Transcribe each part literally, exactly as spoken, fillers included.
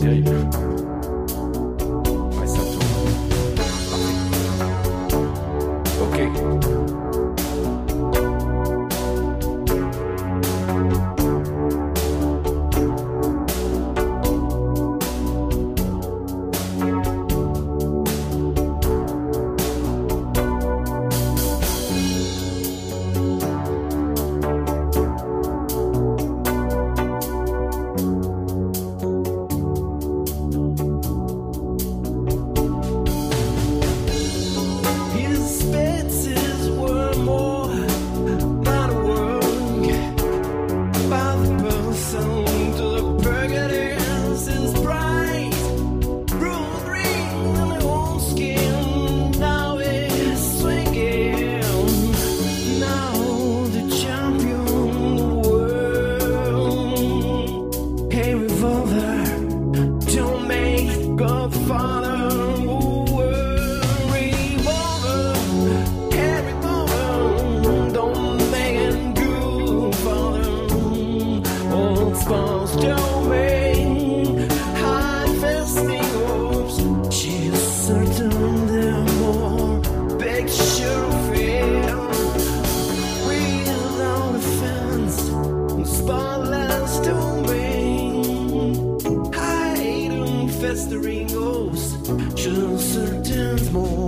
terrible. Ouais, ça tourne. Parfait. Ok. Festering ghosts, just certain more.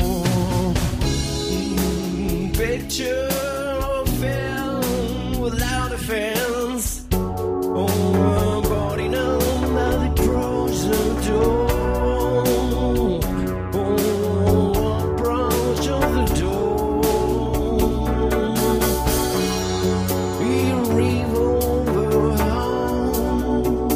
Mm, picture of film without a fence. Oh, a body now that approach the door. Oh, approach of the door. We revolve home.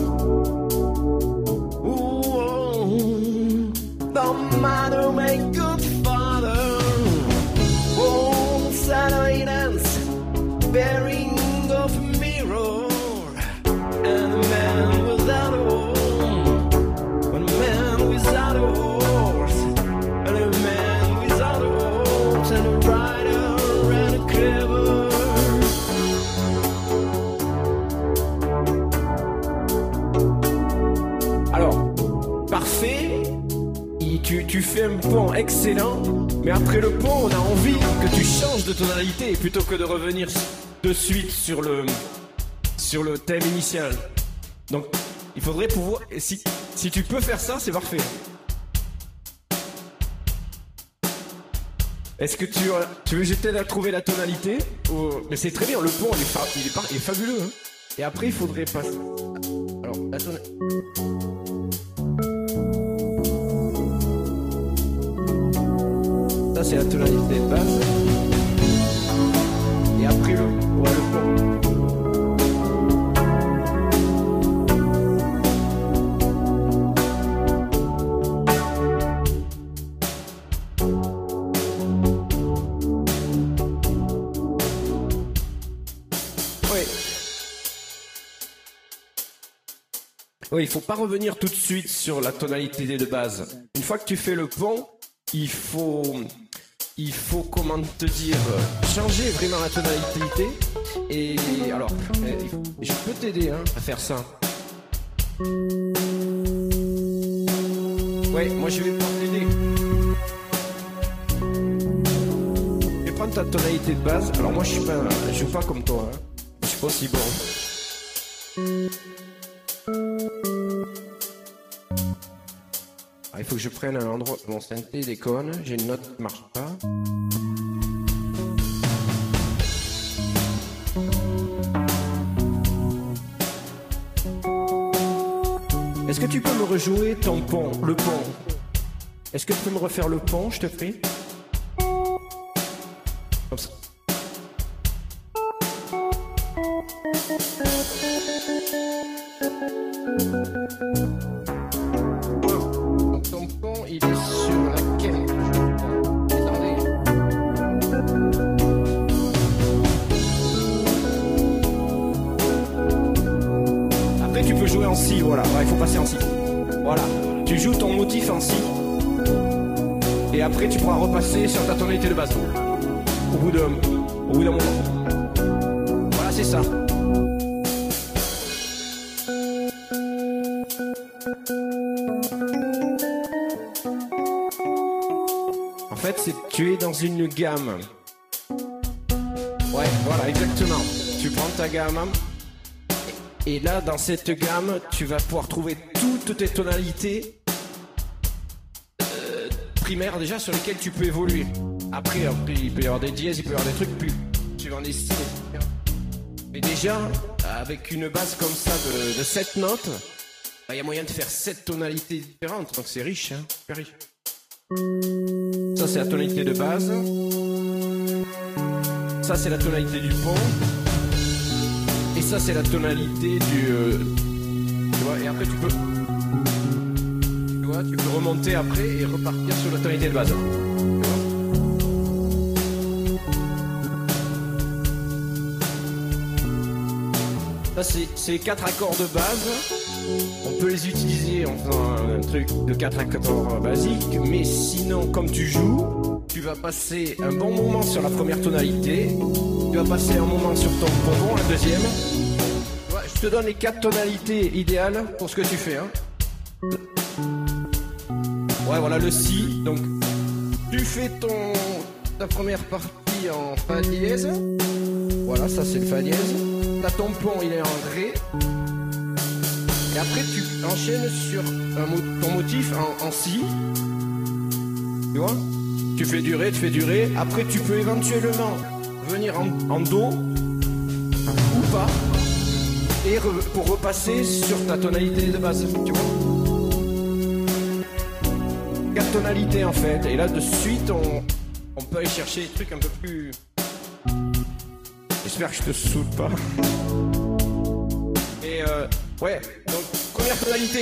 The mother make good father. Oh, Saturday dance, bearing of a mirror, and a man without a home, and a man without a horse, and a man without a horse, and a rider and a clever. Alors, parfait. Tu, tu fais un pont excellent, mais après le pont, on a envie que tu changes de tonalité plutôt que de revenir de suite sur le, sur le thème initial. Donc, il faudrait pouvoir... Si, si tu peux faire ça, c'est parfait. Est-ce que tu, tu veux que je t'aide à trouver la tonalité ou... Mais c'est très bien, le pont, il est, fa... il est, par... il est fabuleux. Hein. Et après, il faudrait passer... Alors, la tonalité... Ça c'est la tonalité de base. Et après le, ouais, le pont. Oui. Oui, il faut pas revenir tout de suite sur la tonalité de base. Une fois que tu fais le pont, il faut... Il faut, comment te dire, changer vraiment la tonalité. Et alors, je peux t'aider hein, à faire ça. Ouais, moi je vais pas t'aider. Je vais prendre ta tonalité de base. Alors moi je suis pas, je joue pas comme toi. Hein. Je suis pas aussi bon. Il faut que je prenne un endroit. Mon synthé déconne, j'ai une note qui marche pas. Est-ce que tu peux me rejouer ton pont, le pont? Est-ce que tu peux me refaire le pont, je te prie? Comme ça. Ton pont, il est sur la quai. Attendez. Après, tu peux jouer en si, voilà. Ouais, il faut passer en si. Voilà. Tu joues ton motif en si. Et après, tu pourras repasser sur ta tonalité de basse. Au bout d'un, au bout d'un moment. Voilà, c'est ça. fait, c'est tu es dans une gamme. Ouais, voilà, exactement. Tu prends ta gamme. Et là, dans cette gamme, tu vas pouvoir trouver toutes tes tonalités euh, primaires déjà sur lesquelles tu peux évoluer. Après, après, il peut y avoir des dièses, il peut y avoir des trucs plus suivant les styles. Mais déjà, avec une base comme ça de, de sept notes, il y a moyen de faire sept tonalités différentes. Donc c'est riche, hein, super riche. Ça, c'est la tonalité de base. Ça, c'est la tonalité du pont. Et ça, c'est la tonalité du... Euh, tu vois, et après, tu peux... Tu vois, tu peux remonter après et repartir sur la tonalité de base. Ça, c'est les quatre accords de base. On peut les utiliser en faisant un truc de quatre accords basiques, mais sinon, comme tu joues, tu vas passer un bon moment sur la première tonalité, tu vas passer un moment sur ton pompon, la deuxième. Ouais, je te donne les quatre tonalités idéales pour ce que tu fais. Hein. Ouais, voilà le si. Donc, tu fais ton ta première partie en fa dièse. Voilà, ça c'est le fa dièse. T'as ton pont, il est en ré. Et après, tu enchaînes sur un mo ton motif en, en si. Tu vois? Tu fais du ré, tu fais du ré. Après, tu peux éventuellement venir en, en do ou pas. Et re pour repasser sur ta tonalité de base. Tu vois? Quatre tonalités en fait. Et là, de suite, on, on peut aller chercher des trucs un peu plus... J'espère que je te saoule pas. Et euh, ouais, donc première tonalité.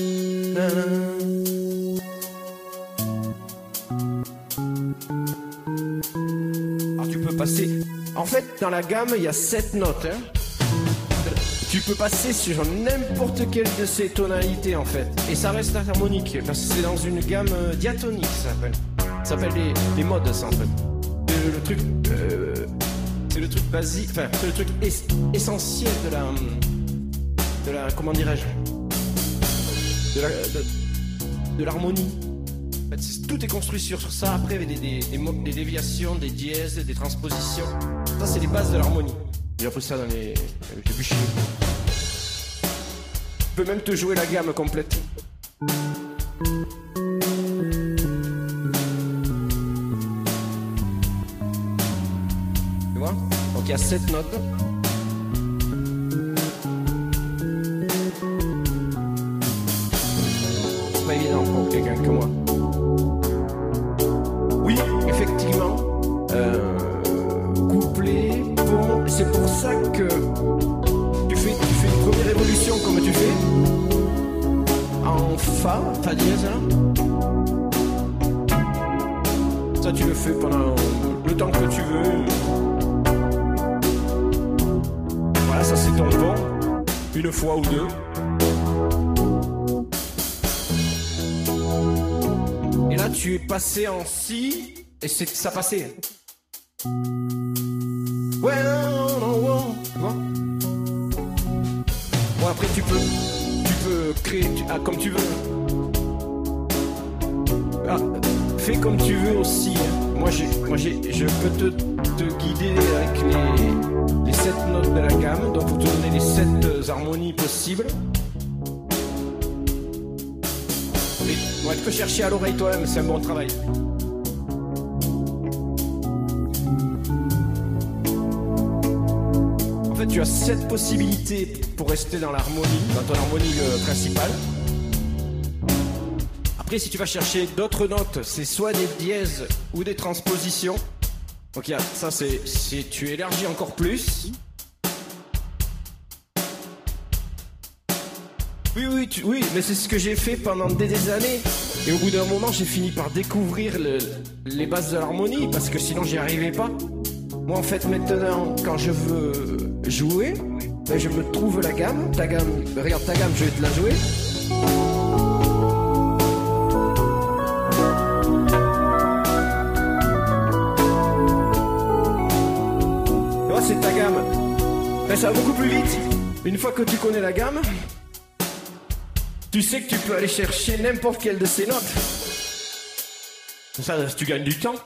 Alors tu peux passer. En fait, dans la gamme, il y a sept notes. Hein. Tu peux passer sur n'importe quelle de ces tonalités en fait. Et ça reste harmonique. Parce que c'est dans une gamme diatonique, ça s'appelle. Ça s'appelle les, les modes, ça en fait. Le, le truc. Euh, C'est le truc basique, enfin, c'est le truc es essentiel de la, de la, comment dirais-je, de la, de, de l'harmonie. En fait, est, tout est construit sur, sur ça. Après, avec des, des, des, des déviations, des dièses, des transpositions. Ça, c'est les bases de l'harmonie. J'ai appris ça dans les, les bûchers. Tu peux même te jouer la gamme complète. Donc il y a sept notes. C'est pas évident pour quelqu'un comme moi. Oui, effectivement. Euh, couplet, pont. C'est pour ça que tu fais, tu fais une première évolution comme tu fais. En fa, fa dièse. Hein. Ça tu le fais pendant le temps que tu veux. Voilà, ça c'est ton pont, une fois ou deux. Et là tu es passé en si, et c'est ça passait. Ouais, non, non, non, non. Bon après tu peux, tu peux créer tu, ah, comme tu veux. Ah, fais comme tu veux aussi. Hein. Moi j'ai, moi j'ai, je peux te, te guider avec les. les sept notes de la gamme, donc pour te donner les sept harmonies possibles. Mais ouais, tu peux chercher à l'oreille toi-même, c'est un bon travail. En fait, tu as sept possibilités pour rester dans l'harmonie, dans ton harmonie euh, principale. Après, si tu vas chercher d'autres notes, c'est soit des dièses ou des transpositions. Donc il y a, ça c'est, c'est tu élargis encore plus. Oui oui tu, oui mais c'est ce que j'ai fait pendant des, des années. Et au bout d'un moment j'ai fini par découvrir le, les bases de l'harmonie parce que sinon j'y arrivais pas. Moi en fait maintenant quand je veux jouer, ben, je me trouve la gamme. Ta gamme, regarde ta gamme, je vais te la jouer. C'est ta gamme. Ben, ça va beaucoup plus vite. Une fois que tu connais la gamme, tu sais que tu peux aller chercher n'importe quelle de ces notes. Ça, tu gagnes du temps.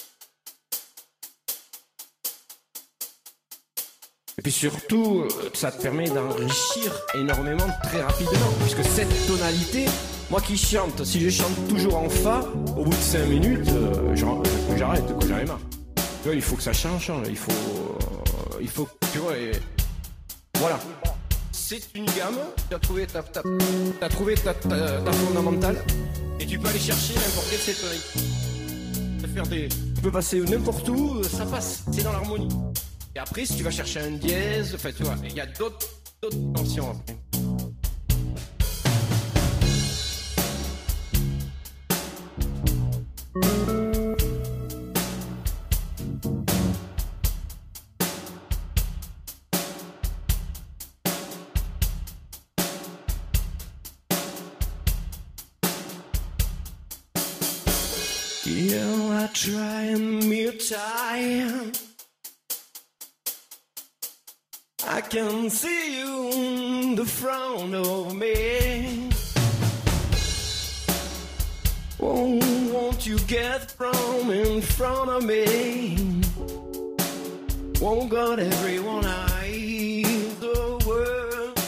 Et puis surtout, ça te permet d'enrichir énormément très rapidement. Puisque cette tonalité, moi qui chante, si je chante toujours en fa, au bout de cinq minutes, euh, j'arrête, j'en ai marre. Tu vois, il faut que ça change, il faut... Euh, il faut, tu vois, et... Voilà. C'est une gamme, tu as trouvé ta, ta, t'as trouvé ta, ta, ta fondamentale, et tu peux aller chercher n'importe quelle cette tonalité. Faire des... Tu peux passer n'importe où, ça passe, c'est dans l'harmonie. Et après, si tu vas chercher un dièse, enfin tu vois, il y a d'autres, d'autres tensions après. Yeah, I try and mute time. I can see you in the front of me. Oh, won't you get from in front of me? Oh God, everyone I hear the word.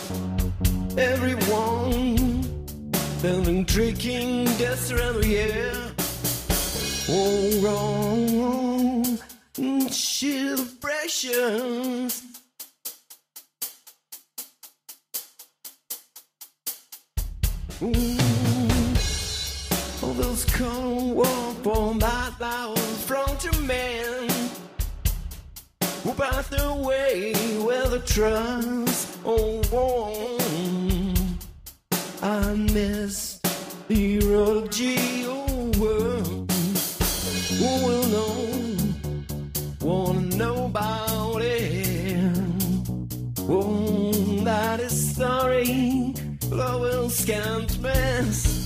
Everyone been tricking this around here. Oh, wrong, chill precious. Ooh, all those cold walk on that loud front of man who passed away with a trust. Oh, oh, I miss the road of Geo world. Who will know, wanna know about it? Oh, that is story, love will scant mess.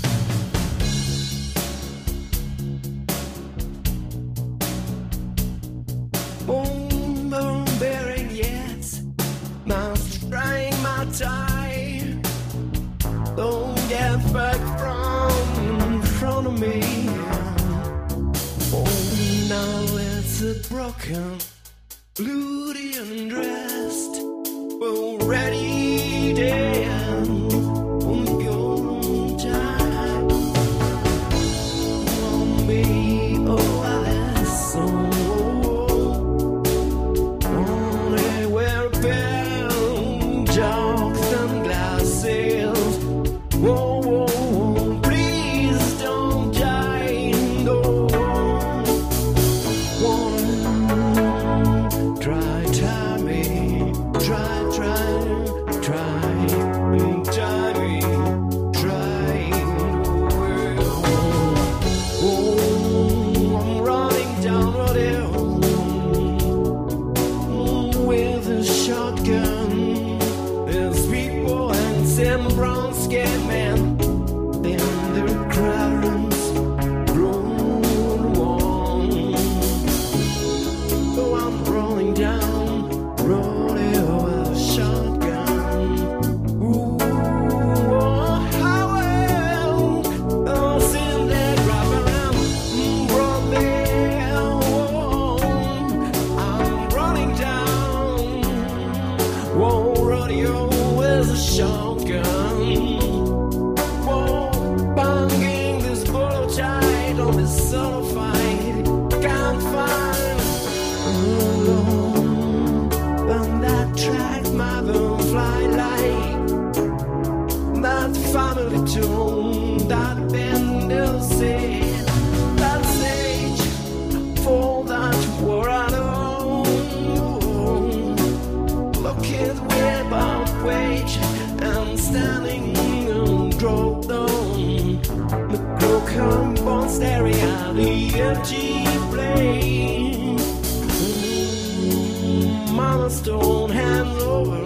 Oh, I'm bearing yet, must trying my time. Don't get back from in front of me. Oh, now it's a broken, bloody and dressed, already dead on the golden time. On me, oh, I listen. Only wear a pair of jocks and glasses. Whoa, whoa, whoa, please don't die, no. Try, try me, try, try, try, try me, try the world. Oh, I'm running down rodeo with a shotgun. There's people and some brown scared men, and their crowds grown warm. Oh, I'm rolling down rodeo with a shotgun. Ooh, oh, how well, oh, sitting there driving around, mm, rodeo. Oh, I'm running down, whoa, rodeo with a shotgun. Whoa, banging this bolo tight on this solo fight. Can't find alone on that track, my boom fly like that family tune that Bender said. That stage for that war I know. Look at way about wage and standing and drop down the broken bones staring at the empty plane. Mama stone hands over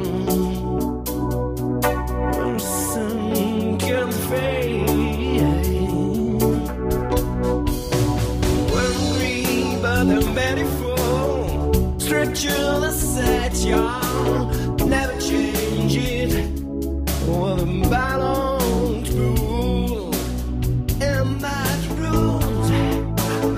her sunken face. We're green but I'm very full. Stretch you the set, y'all. Never change it. For the balance rule. And that rules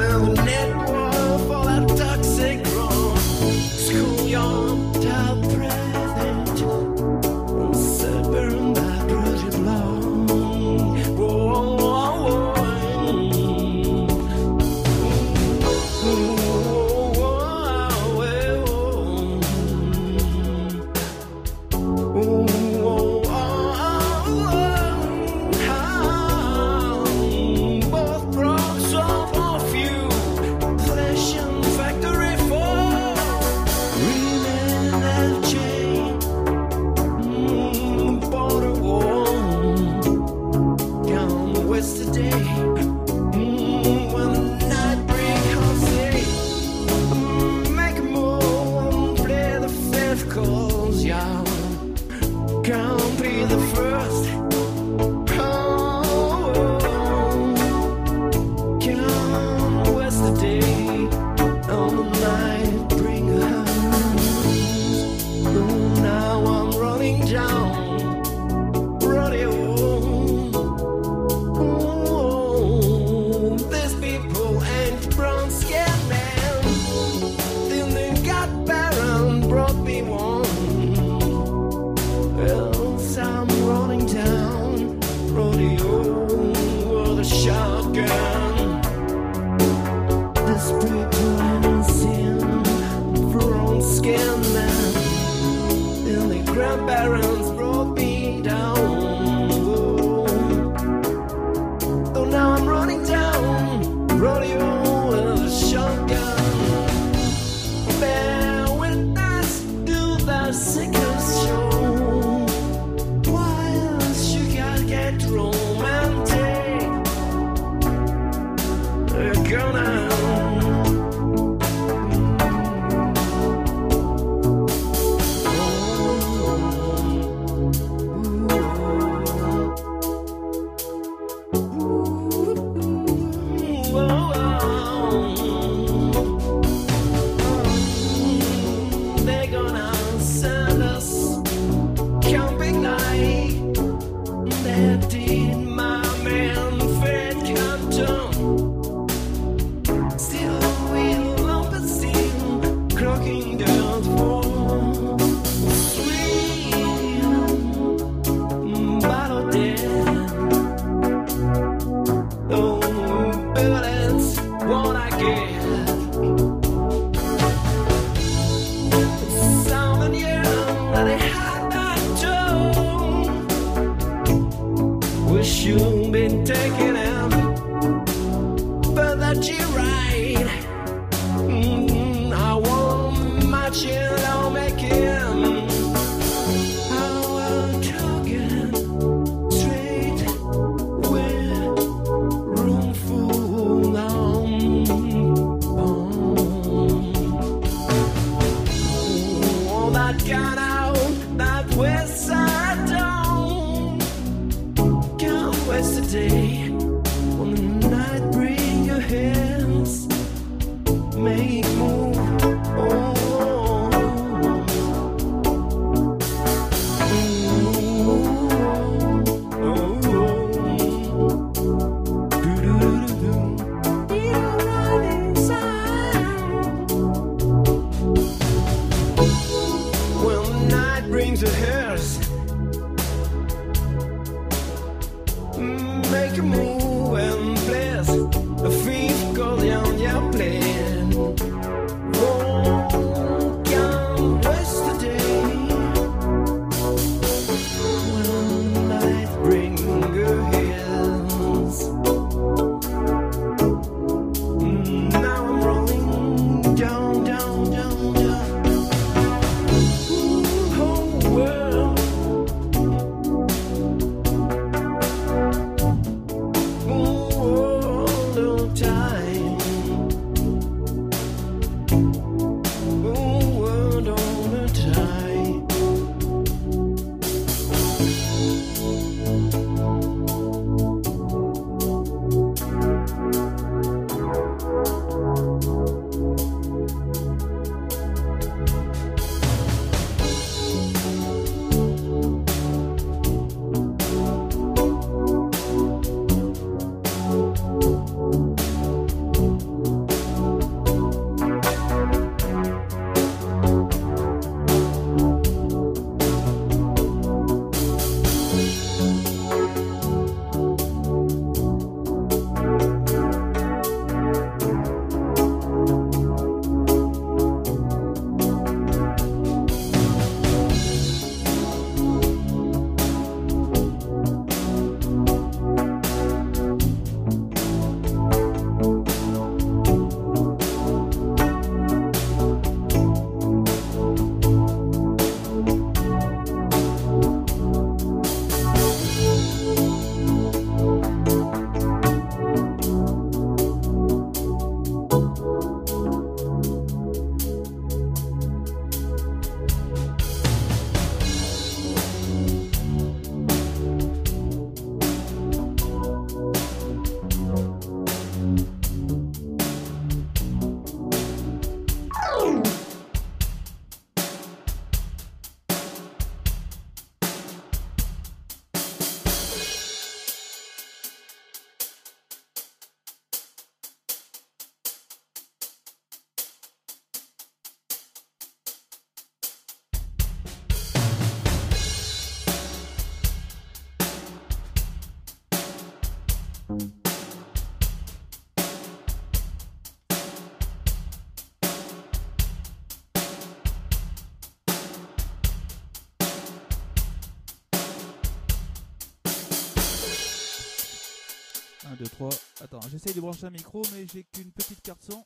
un, deux, trois. Attends, j'essaye de brancher un micro, mais j'ai qu'une petite carte son.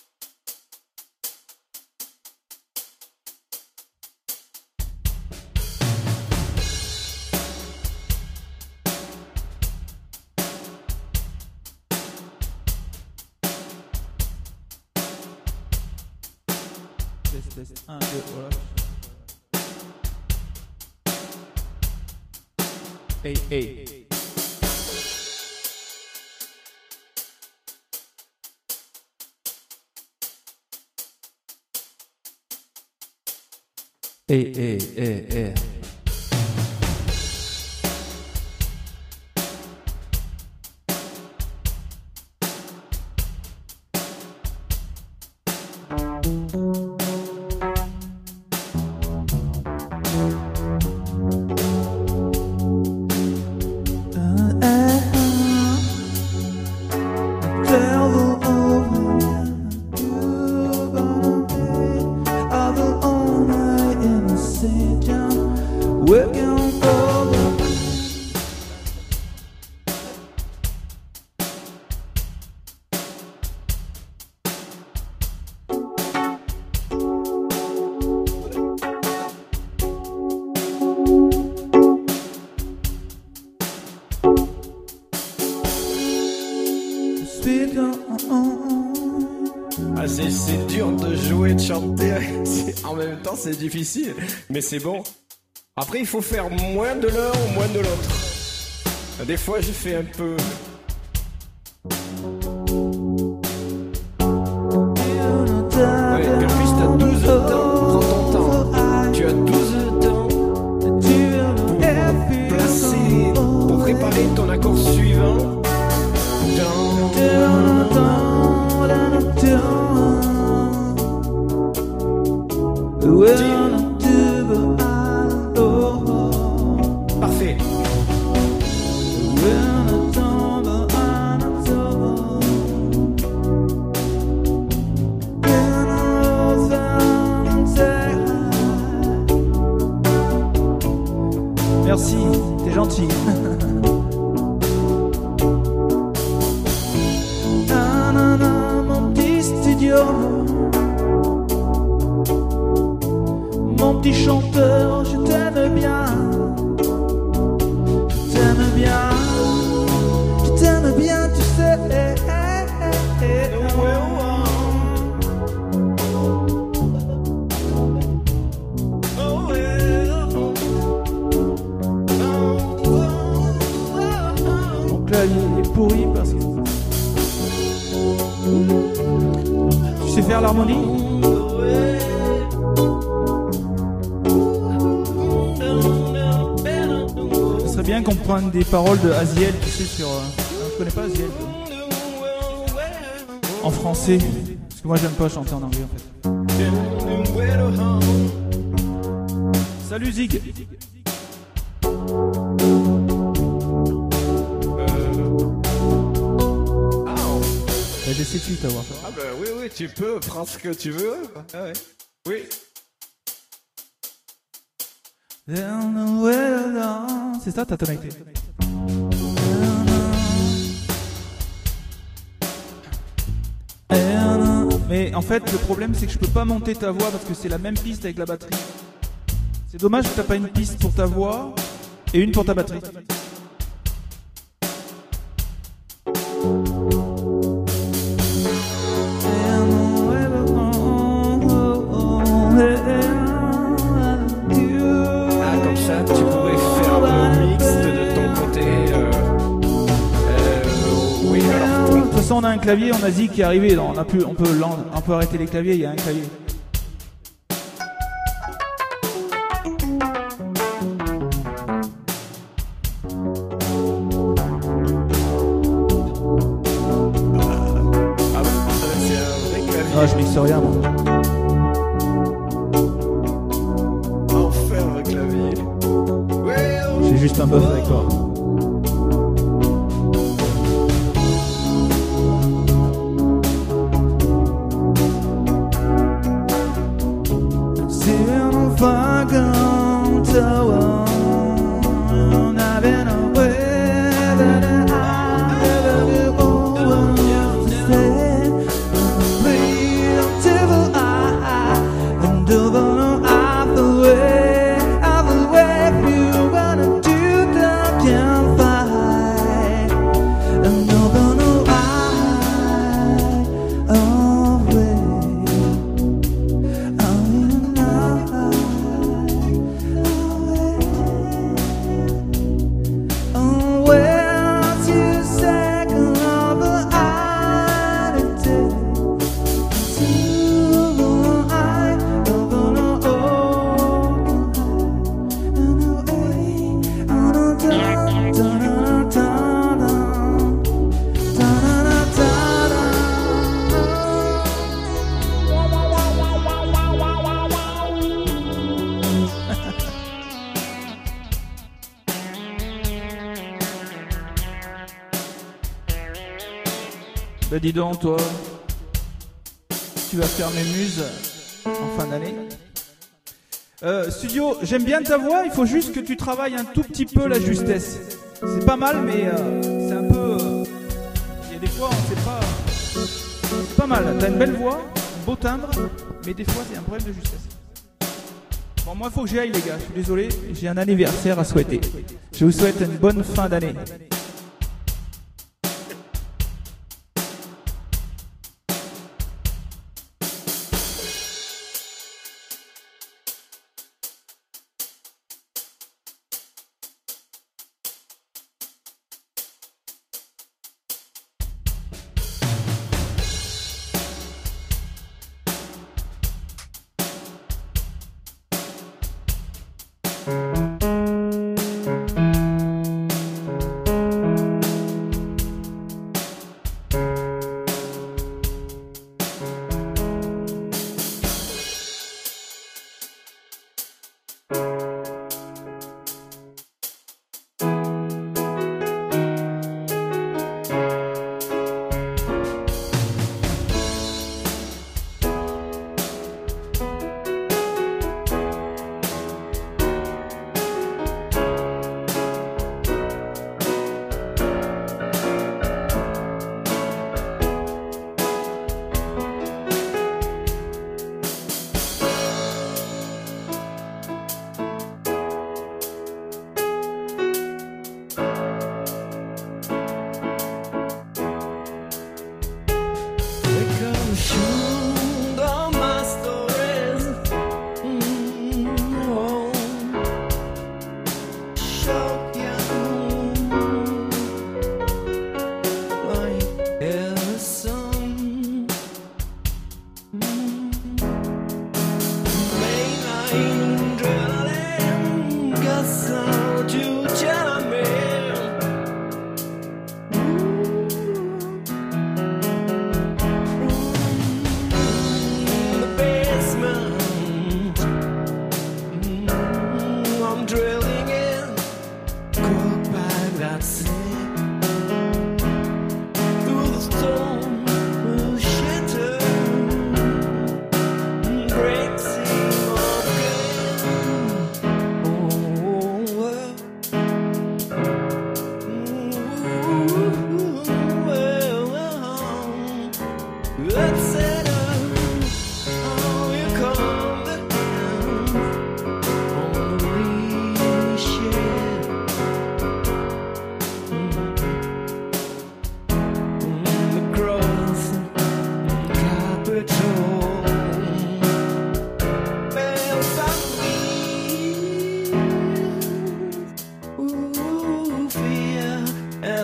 Test, test, un, deux, voilà. Hey, hey. Eh, eh, eh, eh. Ah, c'est, c'est dur de jouer, de chanter. C'est- en même temps, c'est difficile. Mais c'est bon. Après, il faut faire moins de l'un ou moins de l'autre. Des fois, je fais un peu. Ouais, puis en plus, t'as douze temps. Prends ton temps. Tu as douze temps pour placer, pour préparer ton accord suivant. Parfait. Merci, t'es gentil. Nanana, mon petit studio, mon petit chanteur, je t'aime bien, je t'aime bien, je t'aime bien, tu sais. Mon clavier est pourri parce que tu sais faire l'harmonie? Ce serait bien qu'on prenne des paroles de Aziel, tu sais, sur... Euh... Non, je connais pas Aziel. En français. Parce que moi, j'aime pas chanter en anglais, en fait. Salut Zig. Bah, j'essaie de suite à voir. Ah bah oui, oui, tu peux prendre ce que tu veux. Ah ouais. Oui. C'est ça ta tonalité. Mais en fait, le problème c'est que je peux pas monter ta voix parce que c'est la même piste avec la batterie. C'est dommage que t'as pas une piste pour ta voix et une pour ta batterie. Ah, comme ça, tu pourrais faire le mixte de ton côté. Euh, euh, oui, alors. De toute façon, on a un clavier, on a Zig qui est arrivé. Non, on, a plus, on, peut, on peut arrêter les claviers, il y a un clavier. Ah bon, c'est un vrai clavier. Ah, je mixe rien, moi. Enfin, le clavier. Ouais, oh. J'ai juste un buff avec toi. Bah dis donc toi, tu vas faire mes muses en fin d'année. Euh, studio, j'aime bien ta voix, il faut juste que tu travailles un tout petit peu la justesse. C'est pas mal, mais euh, c'est un peu... euh, Il y a des fois, on sait pas... C'est pas mal, t'as une belle voix, un beau timbre, mais des fois, c'est un problème de justesse. Bon, moi, il faut que j'y aille, les gars, je suis désolé, j'ai un anniversaire à souhaiter. Je vous souhaite une bonne fin d'année.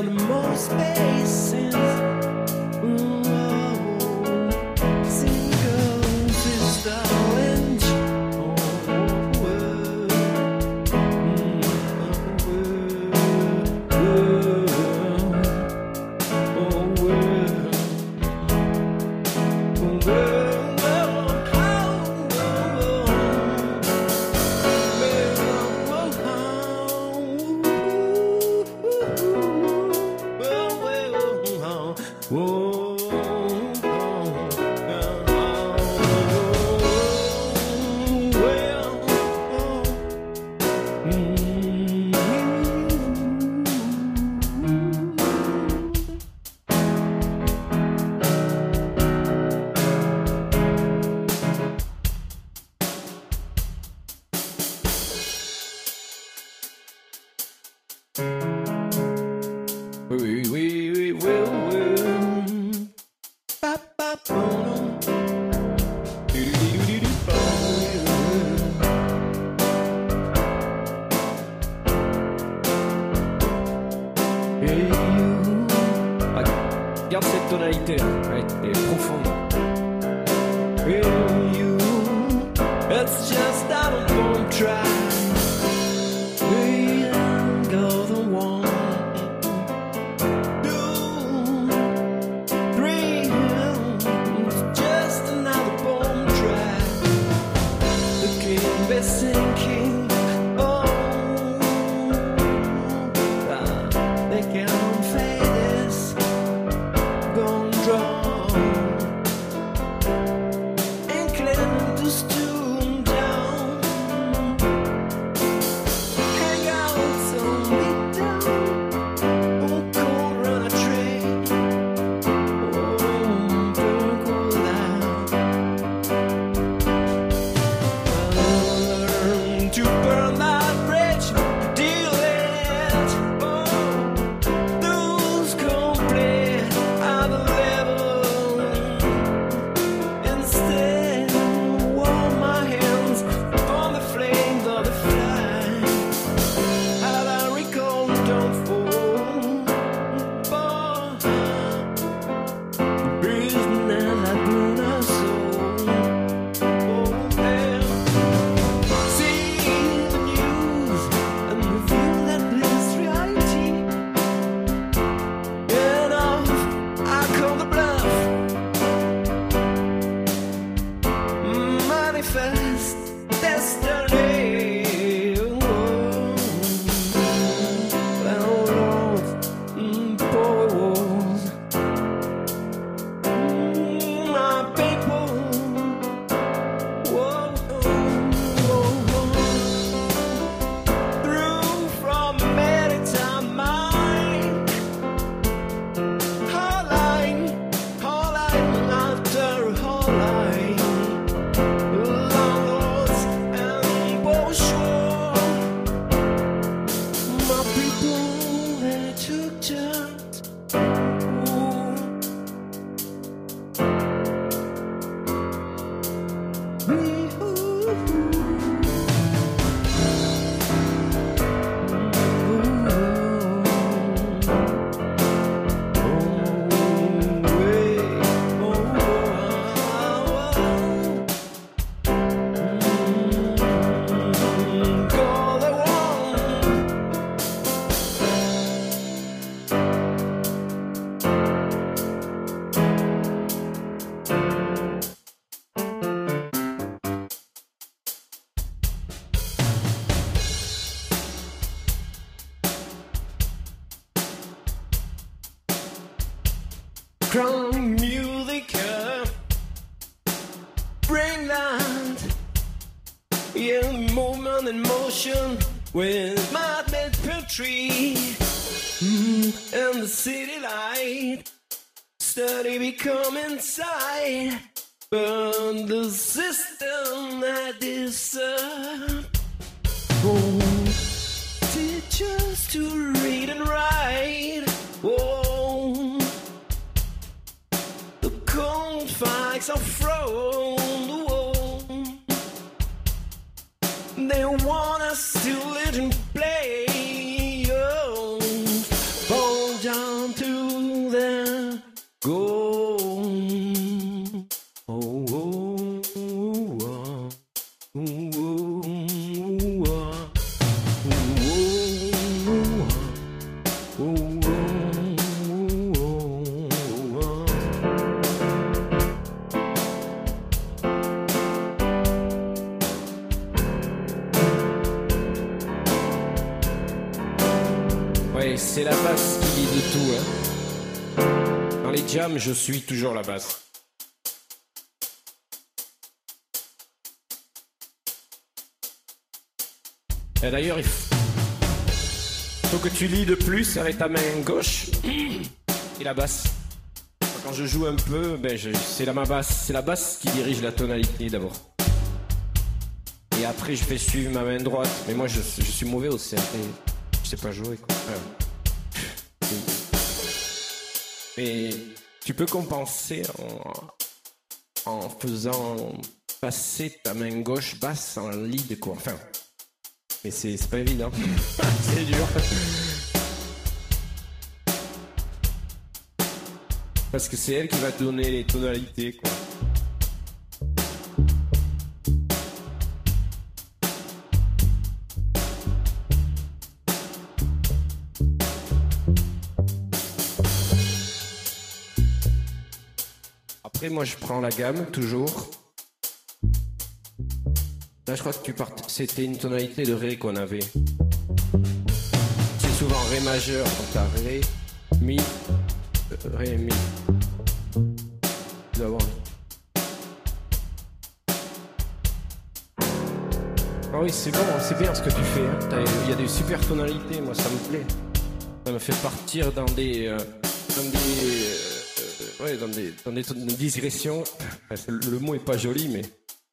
and more spaces. Oui, oui, oui, oui, oui. Pa, pa, pom. Hey, you. Ah, regarde cette tonalité là, ouais, elle est profonde. Hey, you. It's just out of bomb track. We go the one. Sinking, oh, ah, they can't fade this, gone drawn, inclined to stoop down, hang out some beat down, oh, cold run a train, oh, burn cold out. To burn that bridge, deal it. Oh, those complete at the level. Instead, warm my hands from the flames of the fire. As I recall, don't fall. But the prison and I burn our soul. Oh, yeah. Manifest destiny. Oh, Lord, mm, pause. Mm, my people. Whoa, whoa, whoa. Through from maritime mind. Whole line, whole line after whole line. Crown music, bring that in movement and motion with my mad poetry mm, and the city light study become inside, but the system that disappoints teach us to read and write. Oh, the cold facts are thrown. Oh, they want us to live and play. Oh, hold on. down to the go. Oh, oh, oh, oh, oh, ouais, c'est la basse qui dit de tout, hein. Dans les jams, je suis toujours la basse. Et d'ailleurs, il faut... faut que tu lis de plus avec ta main gauche et la basse. Quand je joue un peu, ben je... c'est la main basse, c'est la basse qui dirige la tonalité d'abord. Et après, je fais suivre ma main droite. Mais moi, je, je suis mauvais au C R T. Je sais pas jouer, quoi. Ouais. Mais tu peux compenser en, en faisant passer ta main gauche basse en lead, quoi. Enfin, mais c'est pas évident. C'est dur. Parce que c'est elle qui va te donner les tonalités, quoi. Après, moi, je prends la gamme, toujours. Là, je crois que tu part... c'était une tonalité de Ré qu'on avait. C'est souvent Ré majeur, donc t'as Ré, Mi, euh, Ré, Mi. D'abord. Ah oui, c'est bon, c'est bien ce que tu fais. Hein. Il y a des super tonalités, moi, ça me plaît. Ça me fait partir dans des... Euh, dans des... Euh, ouais, dans des, dans des, dans des digressions. Enfin, le, le mot est pas joli, mais...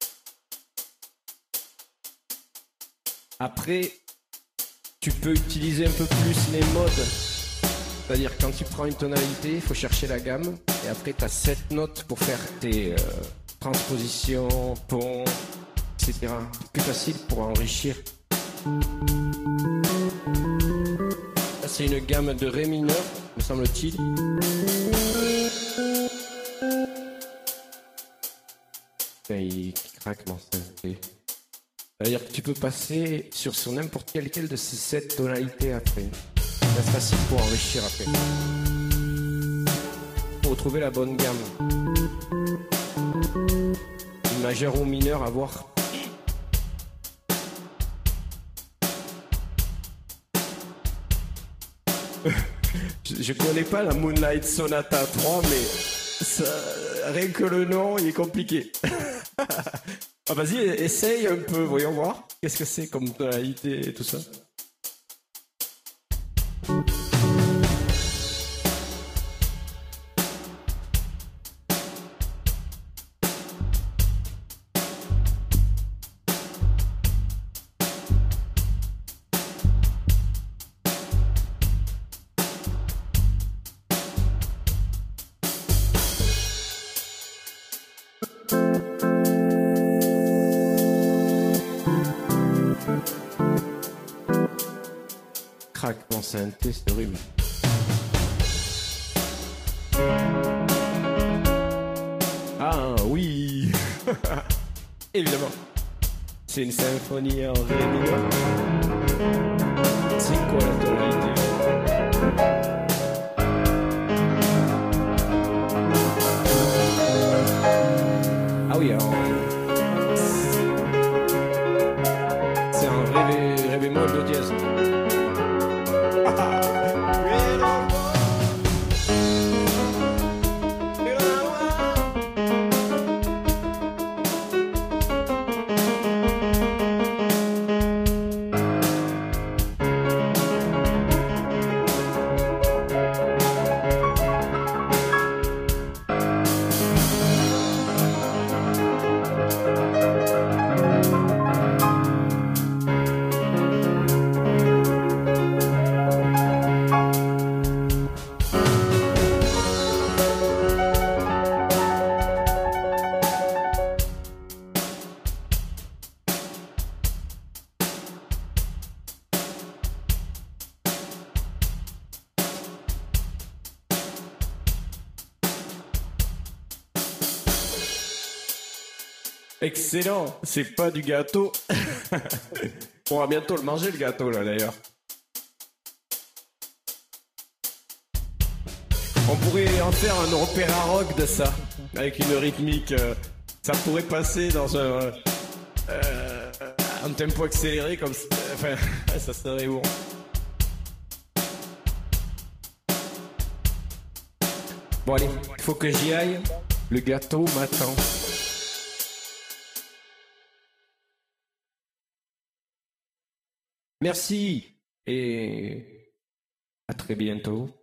Après, tu peux utiliser un peu plus les modes. C'est-à-dire, quand tu prends une tonalité, il faut chercher la gamme. Et après, tu as sept notes pour faire tes euh, transpositions, ponts, et cetera. C'est plus facile pour enrichir. Là, c'est une gamme de Ré mineur, me semble-t-il. Il craque mon synthé. C'est-à-dire que tu peux passer sur, sur n'importe quelle de ces sept tonalités après. C'est facile pour enrichir après. Pour trouver la bonne gamme. Une majeure ou mineure à voir. je, je connais pas la Moonlight Sonata trois, mais ça, rien que le nom, il est compliqué. Ah, vas-y, essaye un peu, voyons voir. Qu'est-ce que c'est comme tonalité et tout ça? Craque mon synthé, c'est horrible. Ah oui. Évidemment. C'est une symphonie en Ré mineur. C'est quoi la tonalité? Ah oui, alors... c'est un Ré, Ré bémol de dièse. Excellent, c'est pas du gâteau. On va bientôt le manger le gâteau là d'ailleurs. On pourrait en faire un opéra rock de ça, avec une rythmique. Euh, ça pourrait passer dans un, euh, un tempo accéléré comme ça. Enfin, ça serait bon. Bon allez, il faut que j'y aille. Le gâteau m'attend. Merci et à très bientôt.